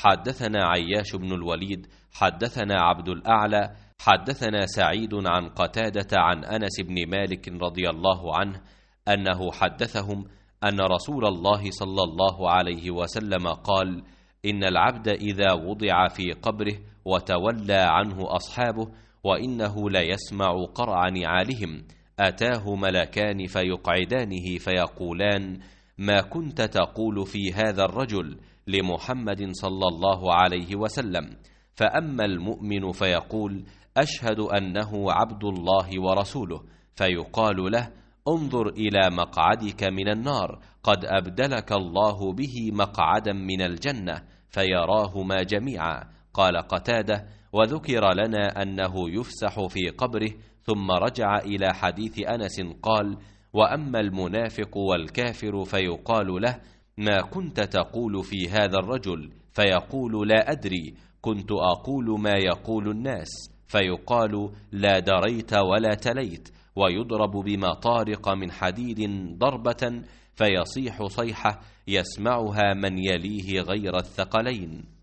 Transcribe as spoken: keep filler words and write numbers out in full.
حدثنا عياش بن الوليد حدثنا عبد الأعلى حدثنا سعيد عن قتادة عن أنس بن مالك رضي الله عنه أنه حدثهم أن رسول الله صلى الله عليه وسلم قال: إن العبد إذا وضع في قبره وتولى عنه أصحابه وإنه ليسمع قرع نعالهم أتاه ملكان فيقعدانه فيقولان: ما كنت تقول في هذا الرجل لمحمد صلى الله عليه وسلم؟ فأما المؤمن فيقول: أشهد أنه عبد الله ورسوله، فيقال له: انظر إلى مقعدك من النار، قد أبدلك الله به مقعدا من الجنة، فيراهما جميعا. قال قتادة: وذكر لنا أنه يفسح في قبره، ثم رجع إلى حديث أنس قال: وأما المنافق والكافر فيقال له: ما كنت تقول في هذا الرجل؟ فيقول: لا أدري، كنت أقول ما يقول الناس. فيقال: لا دريت ولا تليت، ويضرب بمطارق من حديد ضربة فيصيح صيحة يسمعها من يليه غير الثقلين.